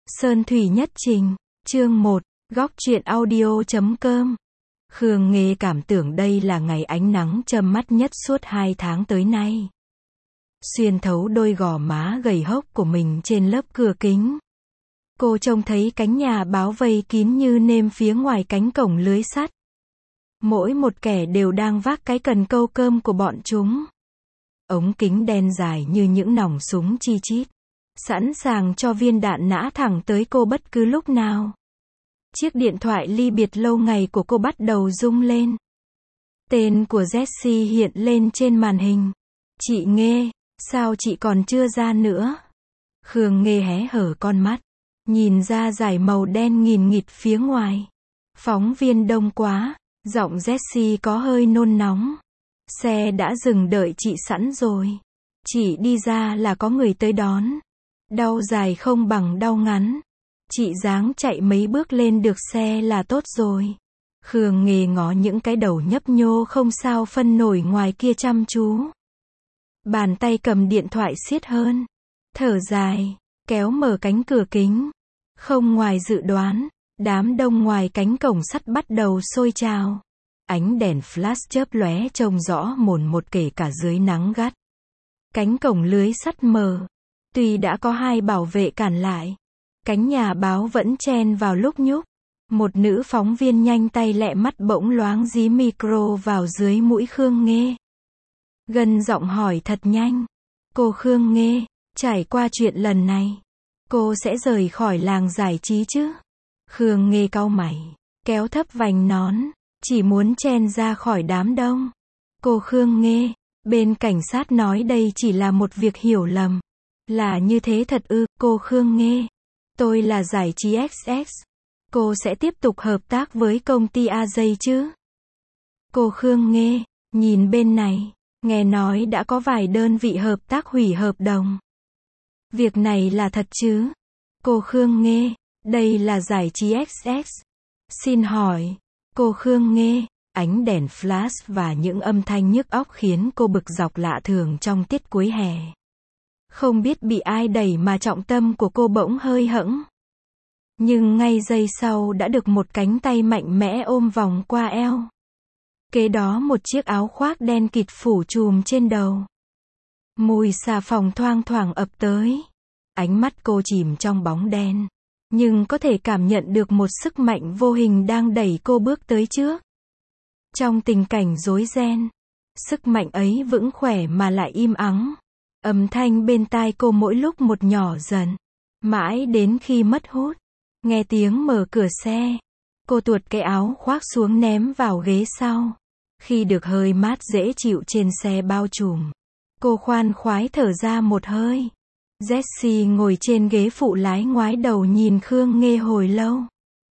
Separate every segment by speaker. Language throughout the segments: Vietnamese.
Speaker 1: Sơn Thủy Nhất Trình, chương 1, góc truyện audio.com. Khương Nghê cảm tưởng đây là ngày ánh nắng châm mắt nhất suốt 2 tháng tới nay. Xuyên thấu đôi gò má gầy hốc của mình trên lớp cửa kính, cô trông thấy cánh nhà báo vây kín như nêm phía ngoài cánh cổng lưới sắt. Mỗi một kẻ đều đang vác cái cần câu cơm của bọn chúng. Ống kính đen dài như những nòng súng chi chít, sẵn sàng cho viên đạn nã thẳng tới cô bất cứ lúc nào. Chiếc điện thoại ly biệt lâu ngày của cô bắt đầu rung lên. Tên của Jessie hiện lên trên màn hình. Chị Nghê, sao chị còn chưa ra nữa? Khương Nghê hé hở con mắt, nhìn ra dải màu đen nghìn nghịt phía ngoài. Phóng viên đông quá, giọng Jessie có hơi nôn nóng. Xe đã dừng đợi chị sẵn rồi. Chị đi ra là có người tới đón. Đau dài không bằng đau ngắn. Chị dáng chạy mấy bước lên được xe là tốt rồi. Khương Nghê ngó những cái đầu nhấp nhô không sao phân nổi ngoài kia chăm chú. Bàn tay cầm điện thoại siết hơn. Thở dài, kéo mở cánh cửa kính. Không ngoài dự đoán, đám đông ngoài cánh cổng sắt bắt đầu sôi trào. Ánh đèn flash chớp lóe trông rõ mồn một kể cả dưới nắng gắt. Cánh cổng lưới sắt mở. Tuy đã có 2 bảo vệ cản lại, cánh nhà báo vẫn chen vào lúc nhúc. Một nữ phóng viên nhanh tay lẹ mắt bỗng loáng dí micro vào dưới mũi Khương Nghê. Gần giọng hỏi thật nhanh. Cô Khương Nghê, trải qua chuyện lần này, cô sẽ rời khỏi làng giải trí chứ? Khương Nghê cau mày, kéo thấp vành nón, chỉ muốn chen ra khỏi đám đông. Cô Khương Nghê, bên cảnh sát nói đây chỉ là một việc hiểu lầm. Là như thế thật ư? Cô Khương Nghê, tôi là giải trí XX. Cô sẽ tiếp tục hợp tác với công ty AJ chứ? Cô Khương Nghê, nhìn bên này, nghe nói đã có vài đơn vị hợp tác hủy hợp đồng. Việc này là thật chứ? Cô Khương Nghê, đây là giải trí XX. Xin hỏi, cô Khương Nghê, ánh đèn flash và những âm thanh nhức óc khiến cô bực dọc lạ thường trong tiết cuối hè. Không biết bị ai đẩy mà trọng tâm của cô bỗng hơi hẫng. Nhưng ngay giây sau đã được một cánh tay mạnh mẽ ôm vòng qua eo. Kế đó một chiếc áo khoác đen kịt phủ trùm trên đầu. Mùi xà phòng thoang thoảng ập tới. Ánh mắt cô chìm trong bóng đen, nhưng có thể cảm nhận được một sức mạnh vô hình đang đẩy cô bước tới trước. Trong tình cảnh rối ren, sức mạnh ấy vững khỏe mà lại im ắng. Âm thanh bên tai cô mỗi lúc một nhỏ dần, mãi đến khi mất hút. Nghe tiếng mở cửa xe, cô tuột cái áo khoác xuống ném vào ghế sau. Khi được hơi mát dễ chịu trên xe bao trùm, cô khoan khoái thở ra một hơi. Jessie ngồi trên ghế phụ lái ngoái đầu nhìn Khương Nghê hồi lâu.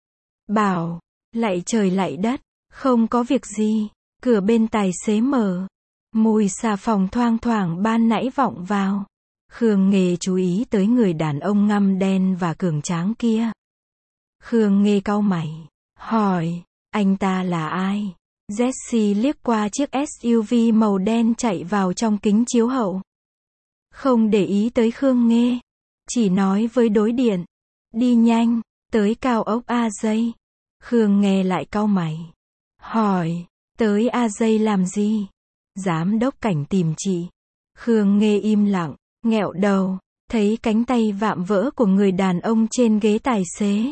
Speaker 1: Bảo, lạy trời lạy đất, không có việc gì. Cửa bên tài xế mở. Mùi xà phòng thoang thoảng ban nãy vọng vào. Khương Nghê chú ý tới người đàn ông ngăm đen và cường tráng kia. Khương Nghê cau mày, hỏi, anh ta là ai? Jessie liếc qua chiếc SUV màu đen chạy vào trong kính chiếu hậu. Không để ý tới Khương Nghê, chỉ nói với đối điện, đi nhanh, tới cao ốc AJ. Khương Nghê lại cau mày, hỏi, tới AJ làm gì? Giám đốc cảnh tìm chị. Khương Nghê im lặng, nghẹo đầu, thấy cánh tay vạm vỡ của người đàn ông trên ghế tài xế.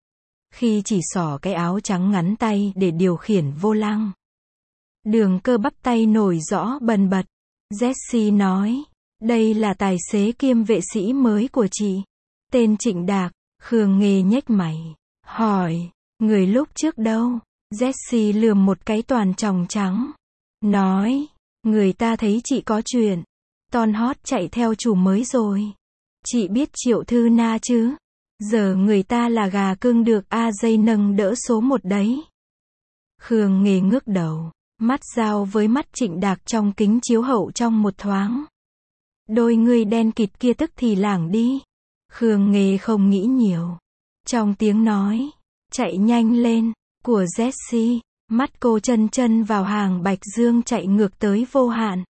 Speaker 1: Khi chỉ xỏ cái áo trắng ngắn tay để điều khiển vô lăng, đường cơ bắp tay nổi rõ bần bật. Jessie nói, đây là tài xế kiêm vệ sĩ mới của chị. Tên Trịnh Đạc. Khương Nghê nhếch mày, hỏi, người lúc trước đâu? Jessie lườm một cái toàn tròng trắng, nói, người ta thấy chị có chuyện. Ton hot chạy theo chủ mới rồi. Chị biết Triệu Thư Na chứ? Giờ người ta là gà cưng được AJ nâng đỡ số 1 đấy. Khương Nghê ngước đầu, mắt giao với mắt Trịnh Đạc trong kính chiếu hậu trong một thoáng. Đôi người đen kịt kia tức thì lảng đi. Khương Nghê không nghĩ nhiều. Trong tiếng nói, chạy nhanh lên, của Jessie, mắt cô chân chân vào hàng Bạch Dương chạy ngược tới vô hạn.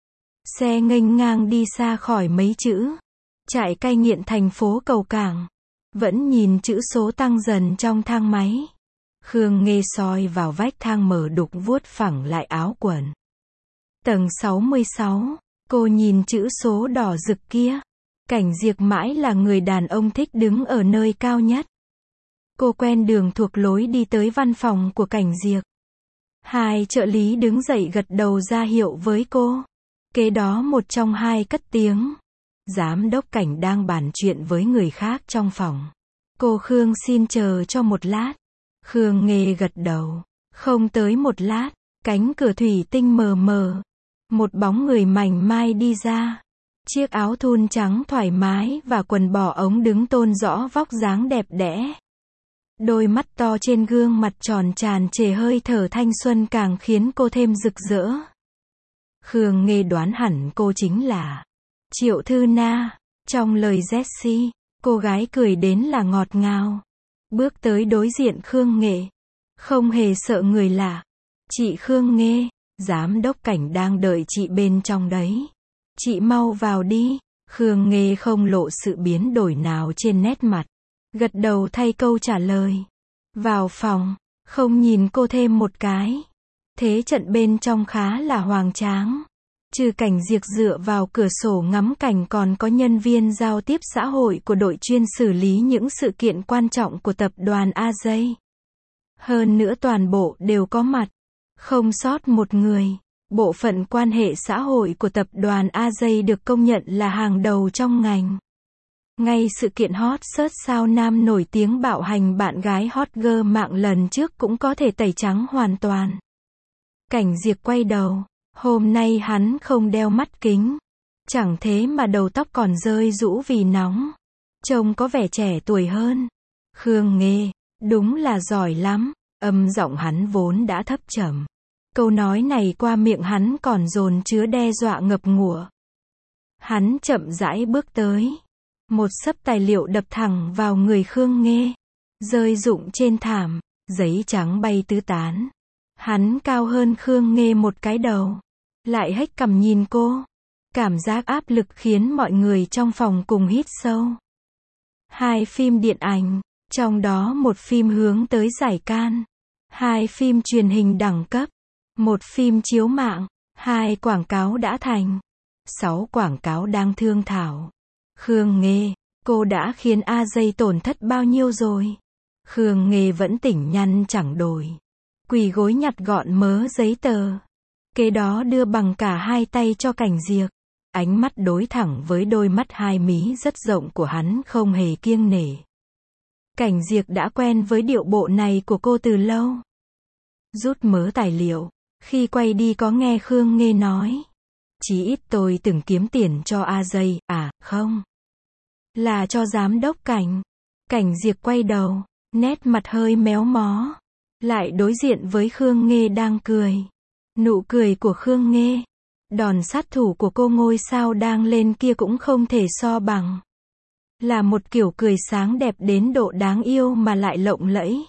Speaker 1: Xe nghênh ngang đi xa khỏi mấy chữ trại cai nghiện thành phố Cầu Cảng. Vẫn nhìn chữ số tăng dần trong thang máy. Khương Nghê soi vào vách thang mở đục vuốt phẳng lại áo quần. Tầng 66, cô nhìn chữ số đỏ rực kia. Cảnh Diệp mãi là người đàn ông thích đứng ở nơi cao nhất. Cô quen đường thuộc lối đi tới văn phòng của Cảnh Diệp. Hai trợ lý đứng dậy gật đầu ra hiệu với cô. Kế đó một trong hai cất tiếng. Giám đốc Cảnh đang bàn chuyện với người khác trong phòng. Cô Khương xin chờ cho một lát. Khương Nghê gật đầu. Không tới một lát, cánh cửa thủy tinh mờ mờ. Một bóng người mảnh mai đi ra. Chiếc áo thun trắng thoải mái và quần bò ống đứng tôn rõ vóc dáng đẹp đẽ. Đôi mắt to trên gương mặt tròn tràn trề hơi thở thanh xuân càng khiến cô thêm rực rỡ. Khương Nghê đoán hẳn cô chính là Triệu Thư Na. Trong lời Jessie, cô gái cười đến là ngọt ngào. Bước tới đối diện Khương Nghê. Không hề sợ người lạ. Chị Khương Nghê, giám đốc Cảnh đang đợi chị bên trong đấy. Chị mau vào đi. Khương Nghê không lộ sự biến đổi nào trên nét mặt. Gật đầu thay câu trả lời. Vào phòng, không nhìn cô thêm một cái. Thế trận bên trong khá là hoành tráng. Trừ Cảnh Diệp dựa vào cửa sổ ngắm cảnh còn có nhân viên giao tiếp xã hội của đội chuyên xử lý những sự kiện quan trọng của tập đoàn AJ. Hơn nữa toàn bộ đều có mặt. Không sót một người. Bộ phận quan hệ xã hội của tập đoàn AJ được công nhận là hàng đầu trong ngành. Ngay sự kiện hot search sao nam nổi tiếng bạo hành bạn gái hot girl mạng lần trước cũng có thể tẩy trắng hoàn toàn. Cảnh Diệp quay đầu. Hôm nay hắn không đeo mắt kính. Chẳng thế mà đầu tóc còn rơi rũ vì nóng. Trông có vẻ trẻ tuổi hơn. Khương Nghê, đúng là giỏi lắm. Âm giọng hắn vốn đã thấp trầm. Câu nói này qua miệng hắn còn dồn chứa đe dọa ngập ngụa. Hắn chậm rãi bước tới. Một xấp tài liệu đập thẳng vào người Khương Nghê. Rơi rụng trên thảm. Giấy trắng bay tứ tán. Hắn cao hơn Khương Nghê một cái đầu. Lại hếch cằm nhìn cô. Cảm giác áp lực khiến mọi người trong phòng cùng hít sâu. Hai phim điện ảnh. Trong đó một phim hướng tới giải Cannes. Hai phim truyền hình đẳng cấp. Một phim chiếu mạng. 2 quảng cáo đã thành. 6 quảng cáo đang thương thảo. Khương Nghê, cô đã khiến AJ tổn thất bao nhiêu rồi? Khương Nghê vẫn tỉnh nhăn chẳng đổi. Quỳ gối nhặt gọn mớ giấy tờ. Kế đó đưa bằng cả hai tay cho Cảnh Diệp. Ánh mắt đối thẳng với đôi mắt hai mí rất rộng của hắn không hề kiêng nể. Cảnh Diệp đã quen với điệu bộ này của cô từ lâu. Rút mớ tài liệu. Khi quay đi có nghe Khương Nghê nói. Chí ít tôi từng kiếm tiền cho AJ, à, không. Là cho giám đốc Cảnh. Cảnh Diệp quay đầu, nét mặt hơi méo mó. Lại đối diện với Khương Nghê đang cười. Nụ cười của Khương Nghê. Đòn sát thủ của cô ngôi sao đang lên kia cũng không thể so bằng. Là một kiểu cười sáng đẹp đến độ đáng yêu mà lại lộng lẫy.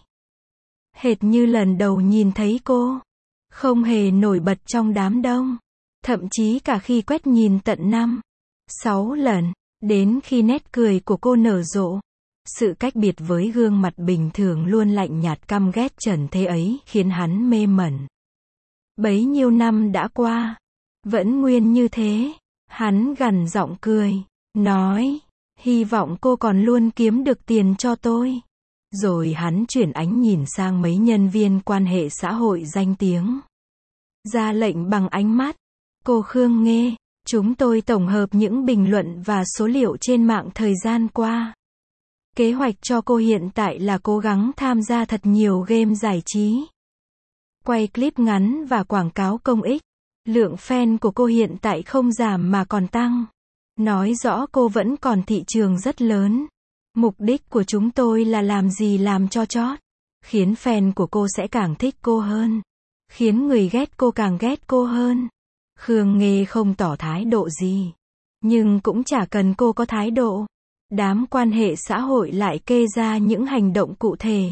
Speaker 1: Hệt như lần đầu nhìn thấy cô. Không hề nổi bật trong đám đông. Thậm chí cả khi quét nhìn tận 5, 6 lần, đến khi nét cười của cô nở rộ. Sự cách biệt với gương mặt bình thường luôn lạnh nhạt căm ghét trần thế ấy khiến hắn mê mẩn. Bấy nhiêu năm đã qua, vẫn nguyên như thế. Hắn gằn giọng cười, nói, hy vọng cô còn luôn kiếm được tiền cho tôi. Rồi hắn chuyển ánh nhìn sang mấy nhân viên quan hệ xã hội danh tiếng. Ra lệnh bằng ánh mắt. Cô Khương Nghê, chúng tôi tổng hợp những bình luận và số liệu trên mạng thời gian qua. Kế hoạch cho cô hiện tại là cố gắng tham gia thật nhiều game giải trí. Quay clip ngắn và quảng cáo công ích. Lượng fan của cô hiện tại không giảm mà còn tăng. Nói rõ cô vẫn còn thị trường rất lớn. Mục đích của chúng tôi là làm gì làm cho chót. Khiến fan của cô sẽ càng thích cô hơn. Khiến người ghét cô càng ghét cô hơn. Khương Nghê không tỏ thái độ gì. Nhưng cũng chả cần cô có thái độ. Đám quan hệ xã hội lại kê ra những hành động cụ thể.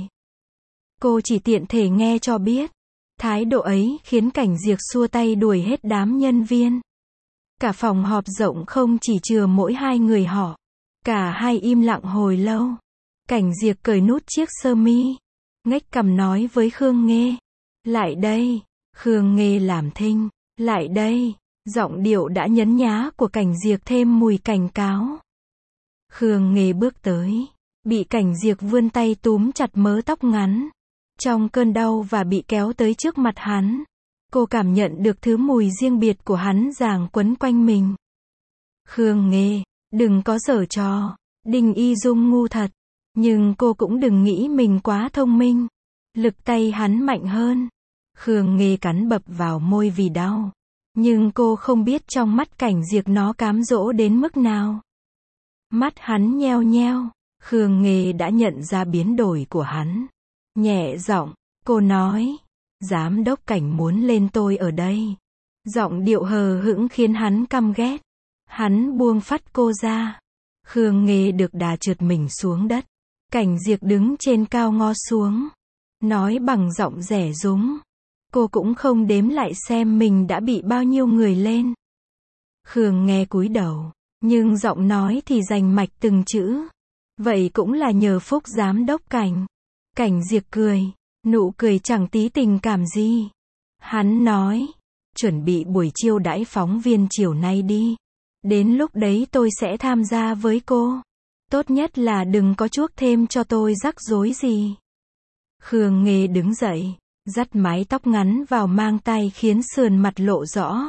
Speaker 1: Cô chỉ tiện thể nghe cho biết. Thái độ ấy khiến Cảnh Diệp xua tay đuổi hết đám nhân viên. Cả phòng họp rộng không chỉ chừa mỗi hai người họ. Cả hai im lặng hồi lâu. Cảnh Diệp cởi nút chiếc sơ mi, ngách cằm nói với Khương Nghê. Lại đây. Khương Nghê làm thinh. Lại đây. Giọng điệu đã nhấn nhá của Cảnh Diệp thêm mùi cảnh cáo. Khương Nghê bước tới, bị Cảnh Diệp vươn tay túm chặt mớ tóc ngắn. Trong cơn đau và bị kéo tới trước mặt hắn, cô cảm nhận được thứ mùi riêng biệt của hắn giằng quấn quanh mình. Khương Nghê, đừng có giở trò. Đinh Y Dung ngu thật. Nhưng cô cũng đừng nghĩ mình quá thông minh. Lực tay hắn mạnh hơn. Khương Nghê cắn bập vào môi vì đau. Nhưng cô không biết trong mắt Cảnh Diệp nó cám dỗ đến mức nào. Mắt hắn nheo nheo. Khương Nghê đã nhận ra biến đổi của hắn. Nhẹ giọng, cô nói. Giám đốc Cảnh muốn lên tôi ở đây. Giọng điệu hờ hững khiến hắn căm ghét. Hắn buông phắt cô ra. Khương Nghê được đà trượt mình xuống đất. Cảnh Diệp đứng trên cao ngó xuống. Nói bằng giọng rẻ rúng. Cô cũng không đếm lại xem mình đã bị bao nhiêu người lên. Khương nghe cúi đầu. Nhưng giọng nói thì rành mạch từng chữ. Vậy cũng là nhờ phúc giám đốc Cảnh. Cảnh Diệp cười. Nụ cười chẳng tí tình cảm gì. Hắn nói. Chuẩn bị buổi chiêu đãi phóng viên chiều nay đi. Đến lúc đấy tôi sẽ tham gia với cô. Tốt nhất là đừng có chuốc thêm cho tôi rắc rối gì. Khương Nghê đứng dậy, dắt mái tóc ngắn vào mang tay khiến sườn mặt lộ rõ.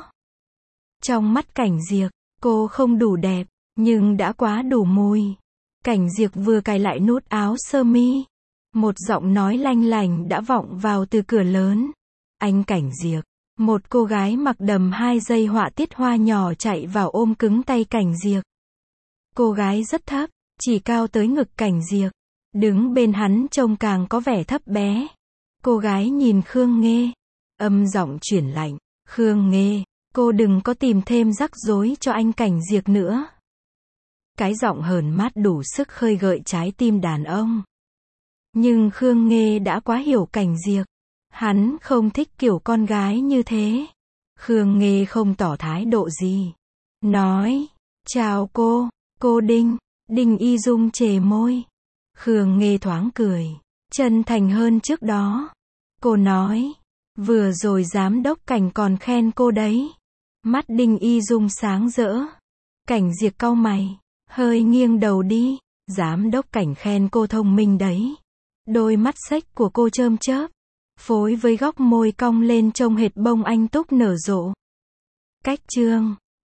Speaker 1: Trong mắt Cảnh Diệp, cô không đủ đẹp, nhưng đã quá đủ mùi. Cảnh Diệp vừa cài lại nút áo sơ mi. Một giọng nói lanh lành đã vọng vào từ cửa lớn. Anh Cảnh Diệp. Một cô gái mặc đầm 2 dây họa tiết hoa nhỏ chạy vào ôm cứng tay Cảnh Diệp. Cô gái rất thấp, chỉ cao tới ngực Cảnh Diệp. Đứng bên hắn trông càng có vẻ thấp bé. Cô gái nhìn Khương Nghê. Âm giọng chuyển lạnh. Khương Nghê, cô đừng có tìm thêm rắc rối cho anh Cảnh Diệp nữa. Cái giọng hờn mát đủ sức khơi gợi trái tim đàn ông. Nhưng Khương Nghê đã quá hiểu Cảnh Diệp. Hắn không thích kiểu con gái như thế. Khương Nghê không tỏ thái độ gì. Nói, chào cô Đinh. Đinh Y Dung chề môi. Khương Nghê thoáng cười, chân thành hơn trước đó. Cô nói, vừa rồi giám đốc Cảnh còn khen cô đấy. Mắt Đinh Y Dung sáng rỡ. Cảnh Diệp cau mày, hơi nghiêng đầu đi. Giám đốc Cảnh khen cô thông minh đấy. Đôi mắt xếch của cô chớm chớp, phối với góc môi cong lên trông hệt bông anh túc nở rộ. Cách chương